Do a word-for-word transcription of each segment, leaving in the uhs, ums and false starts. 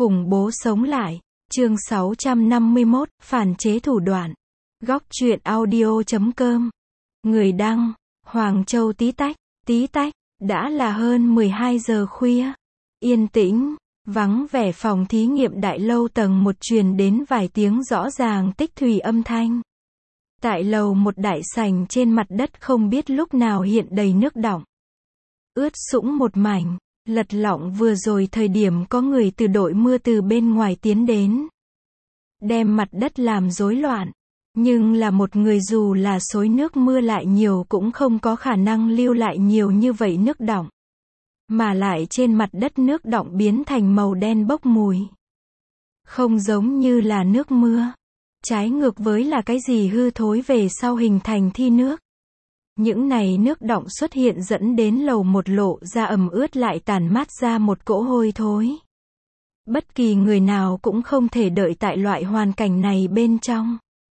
Khủng bố sống lại. Chương sáu trăm năm mươi mốt, phản chế thủ đoạn. Góc truyện audio chấm com. Người đăng, Hoàng Châu tí tách, tí tách, đã là hơn mười hai giờ khuya. Yên tĩnh, vắng vẻ phòng thí nghiệm đại lâu tầng một truyền đến vài tiếng rõ ràng tích thủy âm thanh. Tại lầu một đại sảnh trên mặt đất không biết lúc nào hiện đầy nước đọng. Ướt sũng một mảnh, lật lọng vừa rồi thời điểm có người từ đội mưa từ bên ngoài tiến đến. Đem mặt đất làm rối loạn. Nhưng là một người dù là xối nước mưa lại nhiều cũng không có khả năng lưu lại nhiều như vậy nước đọng. Mà lại trên mặt đất nước đọng biến thành màu đen bốc mùi. Không giống như là nước mưa. Trái ngược với là cái gì hư thối về sau hình thành thi nước. Những này nước đọng xuất hiện dẫn đến lầu một lộ ra ẩm ướt lại tản mát ra một cỗ hôi thối. Bất kỳ người nào cũng không thể đợi tại loại hoàn cảnh này bên trong.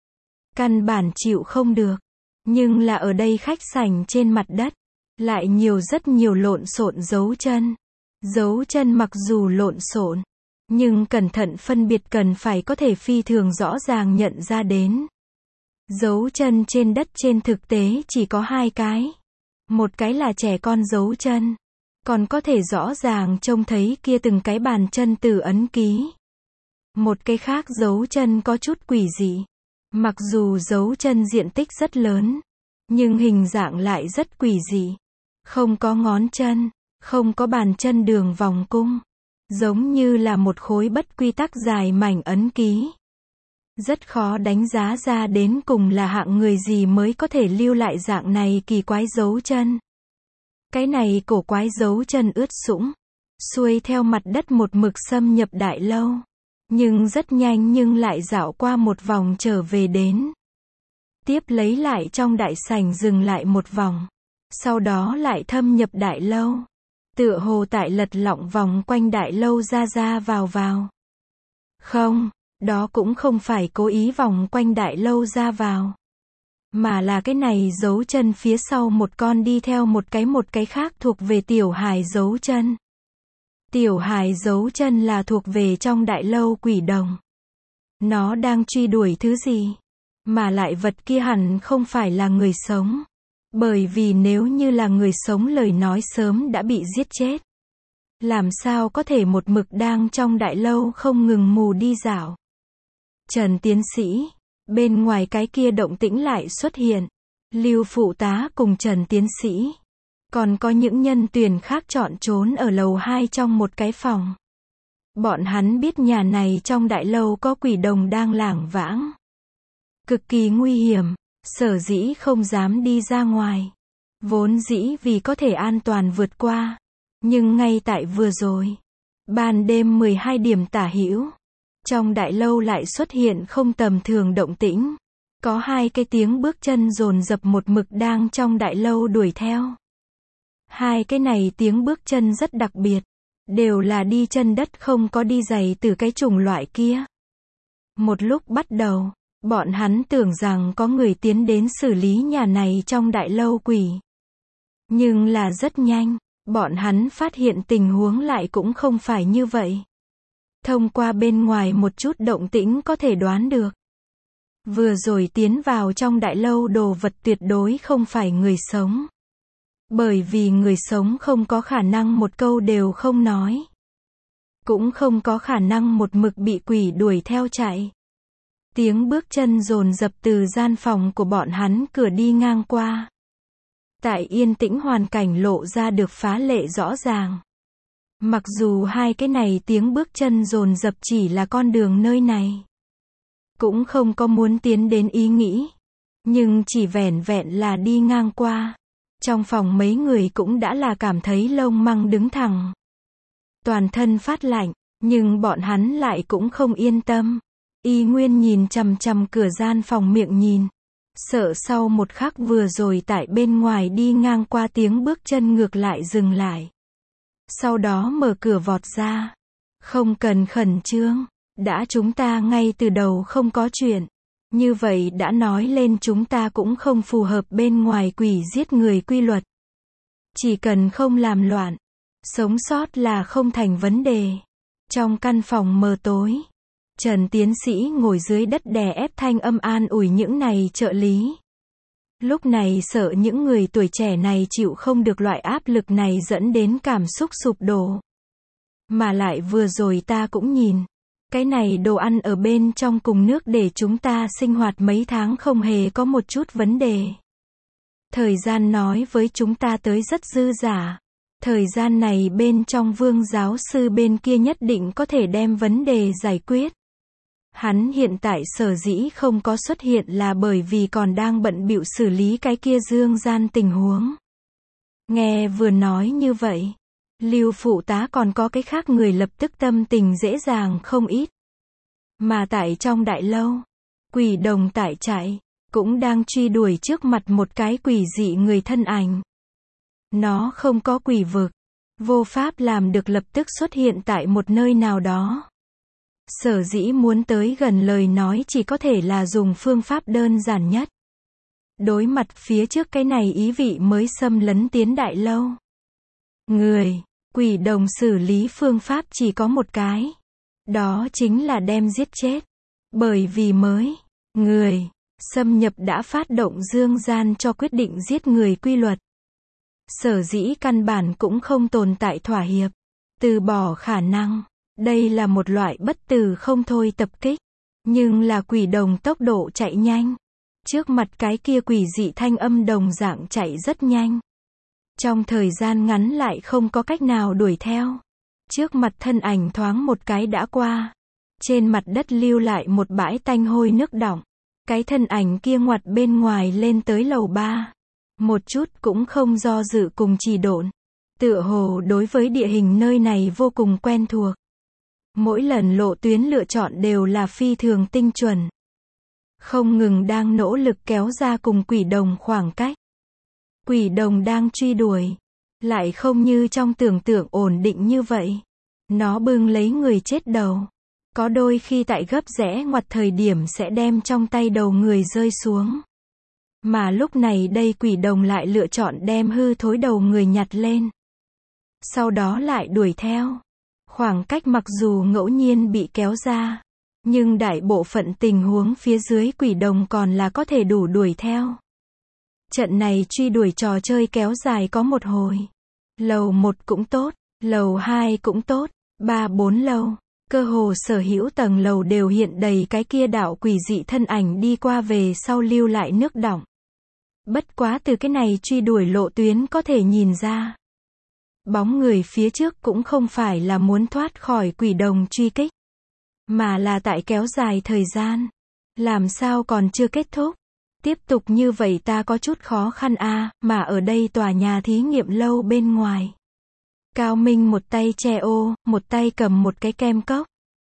Căn bản chịu không được. Nhưng là ở đây khách sảnh trên mặt đất, lại nhiều rất nhiều lộn xộn dấu chân. Dấu chân mặc dù lộn xộn, nhưng cẩn thận phân biệt cần phải có thể phi thường rõ ràng nhận ra đến. Dấu chân trên đất trên thực tế chỉ có hai cái. Một cái là trẻ con dấu chân. Còn có thể rõ ràng trông thấy kia từng cái bàn chân từ ấn ký. Một cái khác dấu chân có chút quỷ dị. Mặc dù dấu chân diện tích rất lớn, nhưng hình dạng lại rất quỷ dị. Không có ngón chân, không có bàn chân đường vòng cung. Giống như là một khối bất quy tắc dài mảnh ấn ký. Rất khó đánh giá ra đến cùng là hạng người gì mới có thể lưu lại dạng này kỳ quái dấu chân. Cái này cổ quái dấu chân ướt sũng, xuôi theo mặt đất một mực xâm nhập đại lâu. Nhưng rất nhanh nhưng lại dạo qua một vòng trở về đến. Tiếp lấy lại trong đại sảnh dừng lại một vòng. Sau đó lại thâm nhập đại lâu. Tựa hồ tại lật lọng vòng quanh đại lâu ra ra vào vào. Không, đó cũng không phải cố ý vòng quanh đại lâu ra vào. Mà là cái này dấu chân phía sau một con đi theo một cái một cái khác thuộc về tiểu hài dấu chân. Tiểu hài dấu chân là thuộc về trong đại lâu quỷ đồng. Nó đang truy đuổi thứ gì? Mà lại vật kia hẳn không phải là người sống. Bởi vì nếu như là người sống lời nói sớm đã bị giết chết. Làm sao có thể một mực đang trong đại lâu không ngừng mù đi dạo? Trần tiến sĩ, bên ngoài cái kia động tĩnh lại xuất hiện. Lưu phụ tá cùng Trần tiến sĩ. Còn có những nhân tuyển khác chọn trốn ở lầu hai trong một cái phòng. Bọn hắn biết nhà này trong đại lâu có quỷ đồng đang lảng vãng. Cực kỳ nguy hiểm, sở dĩ không dám đi ra ngoài. Vốn dĩ vì có thể an toàn vượt qua. Nhưng ngay tại vừa rồi, ban đêm mười hai điểm tả hữu, trong đại lâu lại xuất hiện không tầm thường động tĩnh. Có hai cái tiếng bước chân dồn dập một mực đang trong đại lâu đuổi theo. Hai cái này tiếng bước chân rất đặc biệt. Đều là đi chân đất không có đi giày từ cái chủng loại kia. Một lúc bắt đầu, bọn hắn tưởng rằng có người tiến đến xử lý nhà này trong đại lâu quỷ. Nhưng là rất nhanh, bọn hắn phát hiện tình huống lại cũng không phải như vậy. Thông qua bên ngoài một chút động tĩnh có thể đoán được. Vừa rồi tiến vào trong đại lâu đồ vật tuyệt đối không phải người sống. Bởi vì người sống không có khả năng một câu đều không nói. Cũng không có khả năng một mực bị quỷ đuổi theo chạy. Tiếng bước chân dồn dập từ gian phòng của bọn hắn cửa đi ngang qua. Tại yên tĩnh hoàn cảnh lộ ra được phá lệ rõ ràng. Mặc dù hai cái này tiếng bước chân dồn dập chỉ là con đường nơi này. Cũng không có muốn tiến đến ý nghĩ. Nhưng chỉ vẻn vẹn là đi ngang qua. Trong phòng mấy người cũng đã là cảm thấy lông măng đứng thẳng. Toàn thân phát lạnh, nhưng bọn hắn lại cũng không yên tâm. Y nguyên nhìn chằm chằm cửa gian phòng miệng nhìn. Sợ sau một khắc vừa rồi tại bên ngoài đi ngang qua tiếng bước chân ngược lại dừng lại. Sau đó mở cửa vọt ra. Không cần khẩn trương, đã chúng ta ngay từ đầu không có chuyện. Như vậy đã nói lên chúng ta cũng không phù hợp bên ngoài quỷ giết người quy luật. Chỉ cần không làm loạn, sống sót là không thành vấn đề. Trong căn phòng mờ tối, Trần tiến sĩ ngồi dưới đất đè ép thanh âm an ủi những này trợ lý. Lúc này sợ những người tuổi trẻ này chịu không được loại áp lực này dẫn đến cảm xúc sụp đổ. Mà lại vừa rồi ta cũng nhìn, cái này đồ ăn ở bên trong cùng nước để chúng ta sinh hoạt mấy tháng không hề có một chút vấn đề. Thời gian nói với chúng ta tới rất dư dả. Thời gian này bên trong Vương giáo sư bên kia nhất định có thể đem vấn đề giải quyết. Hắn hiện tại sở dĩ không có xuất hiện là bởi vì còn đang bận bịu xử lý cái kia dương gian tình huống. Nghe vừa nói như vậy, Lưu phụ tá còn có cái khác người lập tức tâm tình dễ dàng không ít. Mà tại trong đại lâu, quỷ đồng tại trại, cũng đang truy đuổi trước mặt một cái quỷ dị người thân ảnh. Nó không có quỷ vực, vô pháp làm được lập tức xuất hiện tại một nơi nào đó. Sở dĩ muốn tới gần lời nói chỉ có thể là dùng phương pháp đơn giản nhất. Đối mặt phía trước cái này ý vị mới xâm lấn tiến đại lâu. Người, quỷ đồng xử lý phương pháp chỉ có một cái. Đó chính là đem giết chết. Bởi vì mới, người, xâm nhập đã phát động dương gian cho quyết định giết người quy luật. Sở dĩ căn bản cũng không tồn tại thỏa hiệp, từ bỏ khả năng. Đây là một loại bất tử không thôi tập kích. Nhưng là quỷ đồng tốc độ chạy nhanh. Trước mặt cái kia quỷ dị thanh âm đồng dạng chạy rất nhanh. Trong thời gian ngắn lại không có cách nào đuổi theo. Trước mặt thân ảnh thoáng một cái đã qua. Trên mặt đất lưu lại một bãi tanh hôi nước đọng. Cái thân ảnh kia ngoặt bên ngoài lên tới lầu ba. Một chút cũng không do dự cùng trì độn. Tựa hồ đối với địa hình nơi này vô cùng quen thuộc. Mỗi lần lộ tuyến lựa chọn đều là phi thường tinh chuẩn. Không ngừng đang nỗ lực kéo ra cùng quỷ đồng khoảng cách. Quỷ đồng đang truy đuổi. Lại không như trong tưởng tượng ổn định như vậy. Nó bưng lấy người chết đầu. Có đôi khi tại gấp rẽ ngoặt thời điểm sẽ đem trong tay đầu người rơi xuống. Mà lúc này đây quỷ đồng lại lựa chọn đem hư thối đầu người nhặt lên. Sau đó lại đuổi theo. Khoảng cách mặc dù ngẫu nhiên bị kéo ra. Nhưng đại bộ phận tình huống phía dưới quỷ đồng còn là có thể đủ đuổi theo. Trận này truy đuổi trò chơi kéo dài có một hồi. Lầu một cũng tốt, lầu hai cũng tốt, ba bốn lầu. Cơ hồ sở hữu tầng lầu đều hiện đầy cái kia đạo quỷ dị thân ảnh đi qua về sau lưu lại nước đọng. Bất quá từ cái này truy đuổi lộ tuyến có thể nhìn ra. Bóng người phía trước cũng không phải là muốn thoát khỏi quỷ đồng truy kích. Mà là tại kéo dài thời gian. Làm sao còn chưa kết thúc. Tiếp tục như vậy ta có chút khó khăn a à, mà ở đây tòa nhà thí nghiệm lâu bên ngoài. Cao Minh một tay che ô, một tay cầm một cái kem cốc.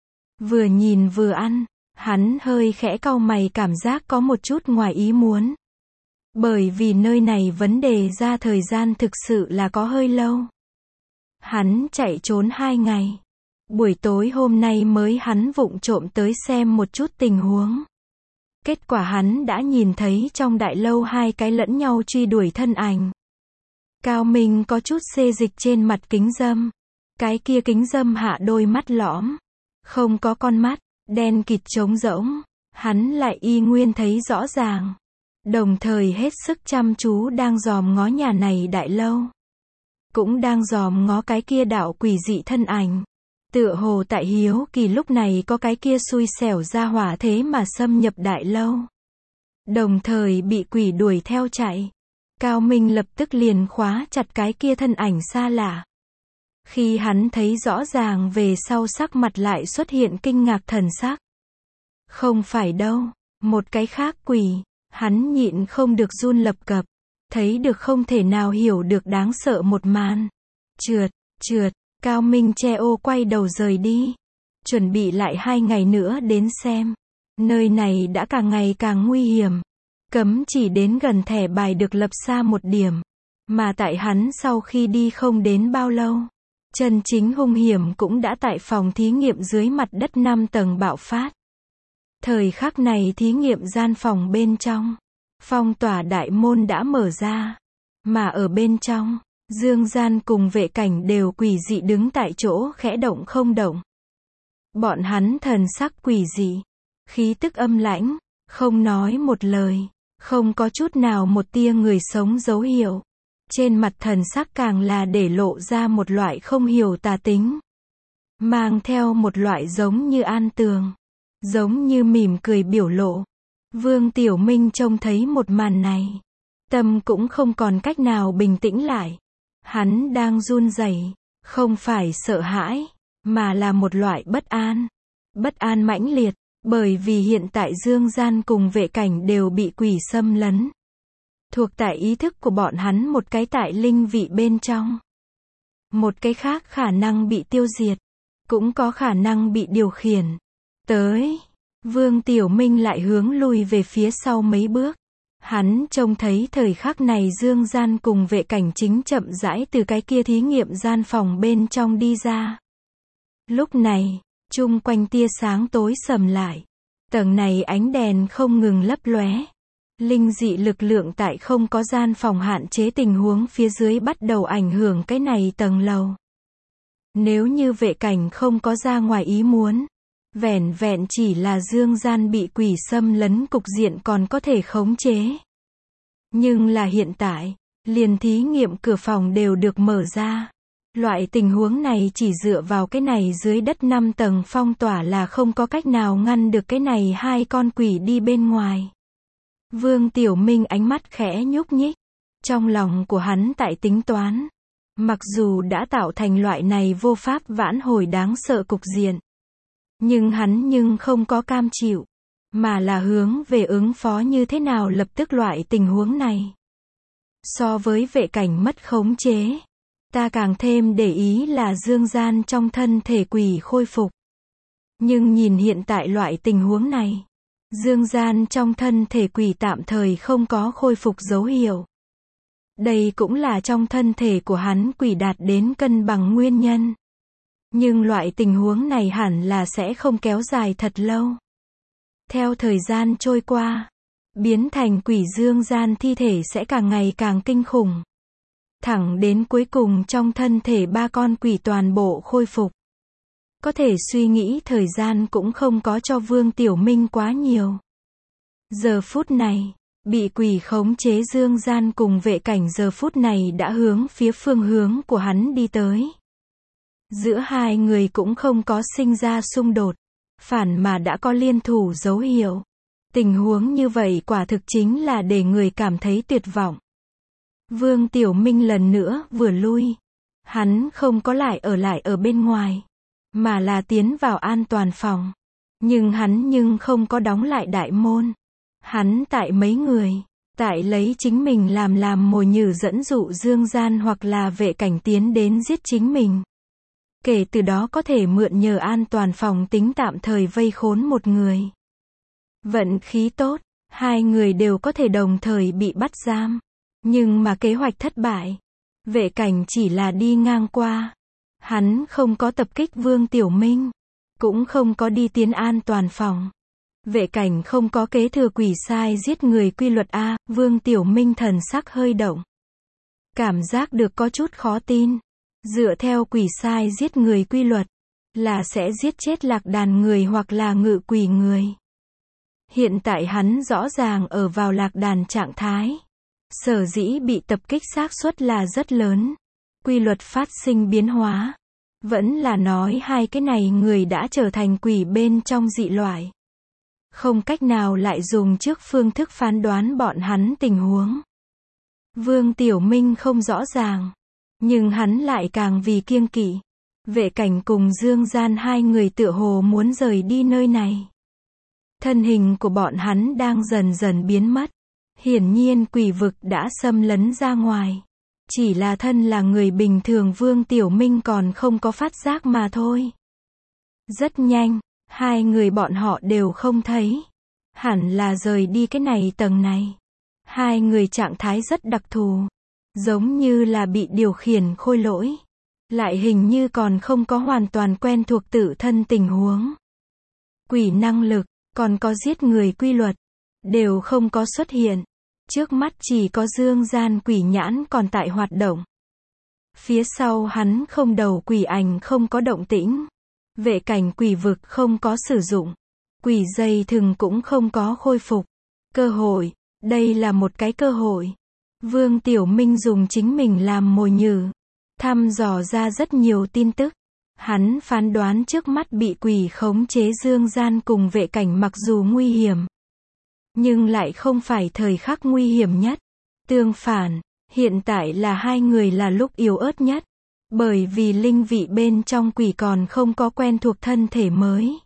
Vừa nhìn vừa ăn, hắn hơi khẽ cau mày cảm giác có một chút ngoài ý muốn. Bởi vì nơi này vấn đề ra thời gian thực sự là có hơi lâu. Hắn chạy trốn hai ngày. Buổi tối hôm nay mới hắn vụng trộm tới xem một chút tình huống. Kết quả hắn đã nhìn thấy trong đại lâu hai cái lẫn nhau truy đuổi thân ảnh. Cao Minh có chút xê dịch trên mặt kính râm. Cái kia kính râm hạ đôi mắt lõm. Không có con mắt, đen kịt trống rỗng. Hắn lại y nguyên thấy rõ ràng. Đồng thời hết sức chăm chú đang dòm ngó nhà này đại lâu. Cũng đang dòm ngó cái kia đạo quỷ dị thân ảnh. Tựa hồ tại hiếu kỳ lúc này có cái kia xui xẻo ra hỏa thế mà xâm nhập đại lâu. Đồng thời bị quỷ đuổi theo chạy. Cao Minh lập tức liền khóa chặt cái kia thân ảnh xa lạ. Khi hắn thấy rõ ràng về sau sắc mặt lại xuất hiện kinh ngạc thần sắc. Không phải đâu, một cái khác quỷ, hắn nhịn không được run lập cập. Thấy được không thể nào hiểu được đáng sợ một màn. Trượt, trượt, Cao Minh che ô quay đầu rời đi. Chuẩn bị lại hai ngày nữa đến xem. Nơi này đã càng ngày càng nguy hiểm. Cấm chỉ đến gần thẻ bài được lập xa một điểm. Mà tại hắn sau khi đi không đến bao lâu. Chân chính hung hiểm cũng đã tại phòng thí nghiệm dưới mặt đất năm tầng bạo phát. Thời khắc này thí nghiệm gian phòng bên trong. Phong tỏa đại môn đã mở ra. Mà ở bên trong, Dương Gian cùng vệ cảnh đều quỷ dị đứng tại chỗ khẽ động không động. Bọn hắn thần sắc quỷ dị, khí tức âm lãnh, không nói một lời, không có chút nào một tia người sống dấu hiệu. Trên mặt thần sắc càng là để lộ ra một loại không hiểu tà tính, mang theo một loại giống như an tường, giống như mỉm cười biểu lộ. Vương Tiểu Minh trông thấy một màn này, tâm cũng không còn cách nào bình tĩnh lại. Hắn đang run rẩy, không phải sợ hãi, mà là một loại bất an. Bất an mãnh liệt, bởi vì hiện tại Dương Gian cùng vệ cảnh đều bị quỷ xâm lấn. Thuộc tại ý thức của bọn hắn một cái tại linh vị bên trong. Một cái khác khả năng bị tiêu diệt, cũng có khả năng bị điều khiển. Tới, Vương Tiểu Minh lại hướng lùi về phía sau mấy bước. Hắn trông thấy thời khắc này Dương Gian cùng vệ cảnh chính chậm rãi từ cái kia thí nghiệm gian phòng bên trong đi ra. Lúc này, chung quanh tia sáng tối sầm lại. Tầng này ánh đèn không ngừng lấp lóe. Linh dị lực lượng tại không có gian phòng hạn chế tình huống phía dưới bắt đầu ảnh hưởng cái này tầng lầu. Nếu như vệ cảnh không có ra ngoài ý muốn, vẻn vẹn chỉ là Dương Gian bị quỷ xâm lấn cục diện còn có thể khống chế. Nhưng là hiện tại, liền thí nghiệm cửa phòng đều được mở ra. Loại tình huống này chỉ dựa vào cái này dưới đất năm tầng phong tỏa là không có cách nào ngăn được cái này hai con quỷ đi bên ngoài. Vương Tiểu Minh ánh mắt khẽ nhúc nhích. Trong lòng của hắn tại tính toán. Mặc dù đã tạo thành loại này vô pháp vãn hồi đáng sợ cục diện. Nhưng hắn nhưng không có cam chịu. Mà là hướng về ứng phó như thế nào lập tức loại tình huống này. So với vệ cảnh mất khống chế. Ta càng thêm để ý là Dương Gian trong thân thể quỷ khôi phục. Nhưng nhìn hiện tại loại tình huống này. Dương Gian trong thân thể quỷ tạm thời không có khôi phục dấu hiệu. Đây cũng là trong thân thể của hắn quỷ đạt đến cân bằng nguyên nhân. Nhưng loại tình huống này hẳn là sẽ không kéo dài thật lâu. Theo thời gian trôi qua, biến thành quỷ Dương Gian thi thể sẽ càng ngày càng kinh khủng. Thẳng đến cuối cùng trong thân thể ba con quỷ toàn bộ khôi phục. Có thể suy nghĩ thời gian cũng không có cho Vương Tiểu Minh quá nhiều. Giờ phút này, bị quỷ khống chế Dương Gian cùng vệ cảnh giờ phút này đã hướng phía phương hướng của hắn đi tới. Giữa hai người cũng không có sinh ra xung đột, phản mà đã có liên thủ dấu hiệu. Tình huống như vậy quả thực chính là để người cảm thấy tuyệt vọng. Vương Tiểu Minh lần nữa vừa lui. Hắn không có lại ở lại ở bên ngoài, mà là tiến vào an toàn phòng. Nhưng hắn nhưng không có đóng lại đại môn. Hắn tại mấy người, tại lấy chính mình làm làm mồi nhử dẫn dụ Dương Gian hoặc là vệ cảnh tiến đến giết chính mình. Kể từ đó có thể mượn nhờ an toàn phòng tính tạm thời vây khốn một người. Vận khí tốt, hai người đều có thể đồng thời bị bắt giam. Nhưng mà kế hoạch thất bại. Vệ cảnh chỉ là đi ngang qua. Hắn không có tập kích Vương Tiểu Minh. Cũng không có đi tiến an toàn phòng. Vệ cảnh không có kế thừa quỷ sai giết người quy luật A. Vương Tiểu Minh thần sắc hơi động. Cảm giác được có chút khó tin. Dựa theo quỷ sai giết người quy luật, là sẽ giết chết lạc đàn người hoặc là ngự quỷ người. Hiện tại hắn rõ ràng ở vào lạc đàn trạng thái. Sở dĩ bị tập kích xác suất là rất lớn. Quy luật phát sinh biến hóa. Vẫn là nói hai cái này người đã trở thành quỷ bên trong dị loại. Không cách nào lại dùng trước phương thức phán đoán bọn hắn tình huống. Vương Tiểu Minh không rõ ràng. Nhưng hắn lại càng vì kiêng kỵ. Vệ cảnh cùng Dương Gian hai người tựa hồ muốn rời đi nơi này. Thân hình của bọn hắn đang dần dần biến mất. Hiển nhiên quỷ vực đã xâm lấn ra ngoài. Chỉ là thân là người bình thường Vương Tiểu Minh còn không có phát giác mà thôi. Rất nhanh, hai người bọn họ đều không thấy. Hẳn là rời đi cái này tầng này. Hai người trạng thái rất đặc thù. Giống như là bị điều khiển khôi lỗi. Lại hình như còn không có hoàn toàn quen thuộc tự thân tình huống. Quỷ năng lực, còn có giết người quy luật. Đều không có xuất hiện. Trước mắt chỉ có Dương Gian quỷ nhãn còn tại hoạt động. Phía sau hắn không đầu quỷ ảnh không có động tĩnh. Vệ cảnh quỷ vực không có sử dụng. Quỷ dây thừng cũng không có khôi phục. Cơ hội. Đây là một cái cơ hội. Vương Tiểu Minh dùng chính mình làm mồi nhử. Thăm dò ra rất nhiều tin tức. Hắn phán đoán trước mắt bị quỷ khống chế Dương Gian cùng vệ cảnh mặc dù nguy hiểm, nhưng lại không phải thời khắc nguy hiểm nhất. Tương phản, hiện tại là hai người là lúc yếu ớt nhất. Bởi vì linh vị bên trong quỷ còn không có quen thuộc thân thể mới.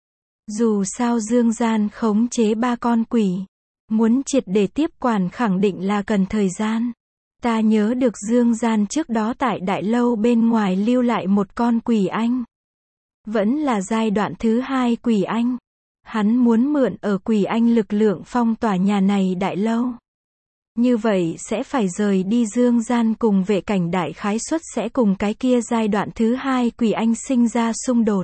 Dù sao Dương Gian khống chế ba con quỷ, muốn triệt để tiếp quản khẳng định là cần thời gian. Ta nhớ được Dương Gian trước đó tại đại lâu bên ngoài lưu lại một con quỷ anh. Vẫn là giai đoạn thứ hai quỷ anh. Hắn muốn mượn ở quỷ anh lực lượng phong tỏa nhà này đại lâu. Như vậy sẽ phải rời đi Dương Gian cùng vệ cảnh đại khái suất sẽ cùng cái kia giai đoạn thứ hai quỷ anh sinh ra xung đột.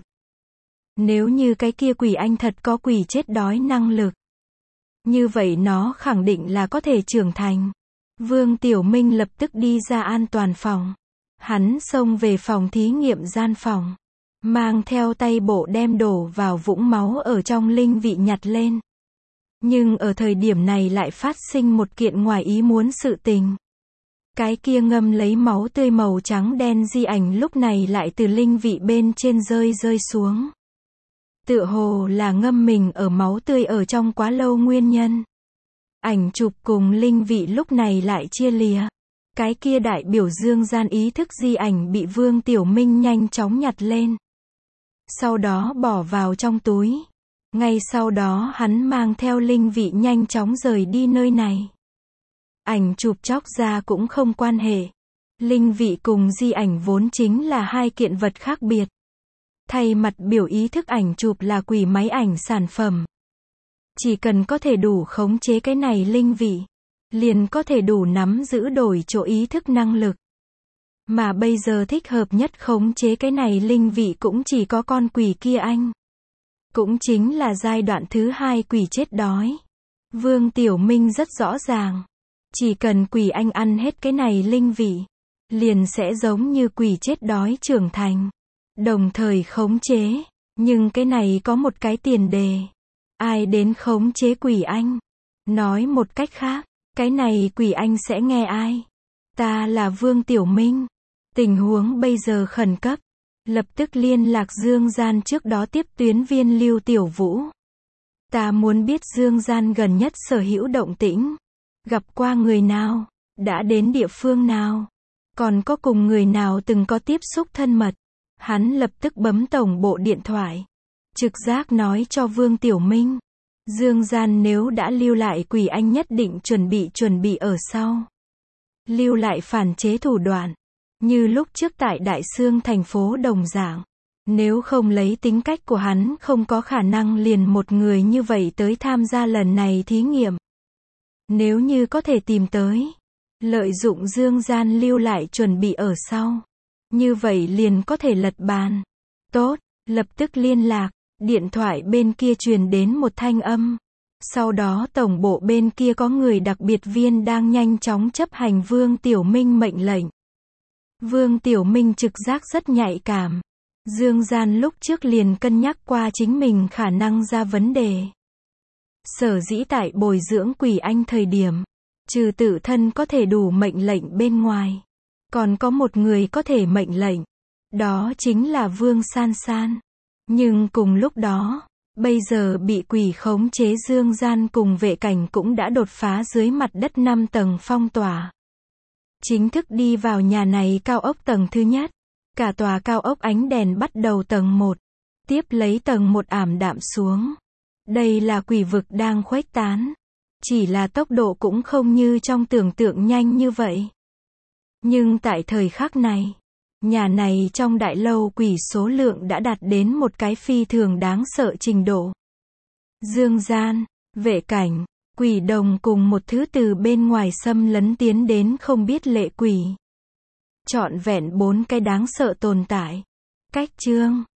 Nếu như cái kia quỷ anh thật có quỷ chết đói năng lực, như vậy nó khẳng định là có thể trưởng thành. Vương Tiểu Minh lập tức đi ra an toàn phòng. Hắn xông về phòng thí nghiệm gian phòng. Mang theo tay bộ đem đổ vào vũng máu ở trong linh vị nhặt lên. Nhưng ở thời điểm này lại phát sinh một kiện ngoài ý muốn sự tình. Cái kia ngâm lấy máu tươi màu trắng đen di ảnh lúc này lại từ linh vị bên trên rơi rơi xuống. Tựa hồ là ngâm mình ở máu tươi ở trong quá lâu nguyên nhân. Ảnh chụp cùng linh vị lúc này lại chia lìa. Cái kia đại biểu Dương Gian ý thức di ảnh bị Vương Tiểu Minh nhanh chóng nhặt lên. Sau đó bỏ vào trong túi. Ngay sau đó hắn mang theo linh vị nhanh chóng rời đi nơi này. Ảnh chụp chóc ra cũng không quan hệ. Linh vị cùng di ảnh vốn chính là hai kiện vật khác biệt. Thay mặt biểu ý thức ảnh chụp là quỷ máy ảnh sản phẩm. Chỉ cần có thể đủ khống chế cái này linh vị, liền có thể đủ nắm giữ đổi chỗ ý thức năng lực. Mà bây giờ thích hợp nhất khống chế cái này linh vị cũng chỉ có con quỷ kia anh. Cũng chính là giai đoạn thứ hai quỷ chết đói. Vương Tiểu Minh rất rõ ràng. Chỉ cần quỷ anh ăn hết cái này linh vị, liền sẽ giống như quỷ chết đói trưởng thành. Đồng thời khống chế. Nhưng cái này có một cái tiền đề. Ai đến khống chế quỷ anh? Nói một cách khác, cái này quỷ anh sẽ nghe ai? Ta là Vương Tiểu Minh. Tình huống bây giờ khẩn cấp. Lập tức liên lạc Dương Gian trước đó tiếp tuyến viên Lưu Tiểu Vũ. Ta muốn biết Dương Gian gần nhất sở hữu động tĩnh. Gặp qua người nào? Đã đến địa phương nào? Còn có cùng người nào từng có tiếp xúc thân mật? Hắn lập tức bấm tổng bộ điện thoại. Trực giác nói cho Vương Tiểu Minh. Dương Gian nếu đã lưu lại quỷ anh nhất định chuẩn bị chuẩn bị ở sau. Lưu lại phản chế thủ đoạn. Như lúc trước tại Đại Xương thành phố đồng dạng. Nếu không lấy tính cách của hắn không có khả năng liền một người như vậy tới tham gia lần này thí nghiệm. Nếu như có thể tìm tới. Lợi dụng Dương Gian lưu lại chuẩn bị ở sau. Như vậy liền có thể lật bàn. Tốt, lập tức liên lạc. Điện thoại bên kia truyền đến một thanh âm. Sau đó tổng bộ bên kia có người đặc biệt viên đang nhanh chóng chấp hành Vương Tiểu Minh mệnh lệnh. Vương Tiểu Minh trực giác rất nhạy cảm. Dương Gian lúc trước liền cân nhắc qua chính mình khả năng ra vấn đề. Sở dĩ tại bồi dưỡng quỷ anh thời điểm, trừ tự thân có thể đủ mệnh lệnh bên ngoài, còn có một người có thể mệnh lệnh. Đó chính là Vương San San. Nhưng cùng lúc đó, bây giờ bị quỷ khống chế Dương Gian cùng vệ cảnh cũng đã đột phá dưới mặt đất năm tầng phong tỏa. Chính thức đi vào nhà này cao ốc tầng thứ nhất. Cả tòa cao ốc ánh đèn bắt đầu tầng một. Tiếp lấy tầng một ảm đạm xuống. Đây là quỷ vực đang khuếch tán. Chỉ là tốc độ cũng không như trong tưởng tượng nhanh như vậy. Nhưng tại thời khắc này, nhà này trong đại lâu quỷ số lượng đã đạt đến một cái phi thường đáng sợ trình độ. Dương Gian, vệ cảnh, quỷ đồng cùng một thứ từ bên ngoài xâm lấn tiến đến không biết lệ quỷ. Trọn vẹn bốn cái đáng sợ tồn tại. Cách chương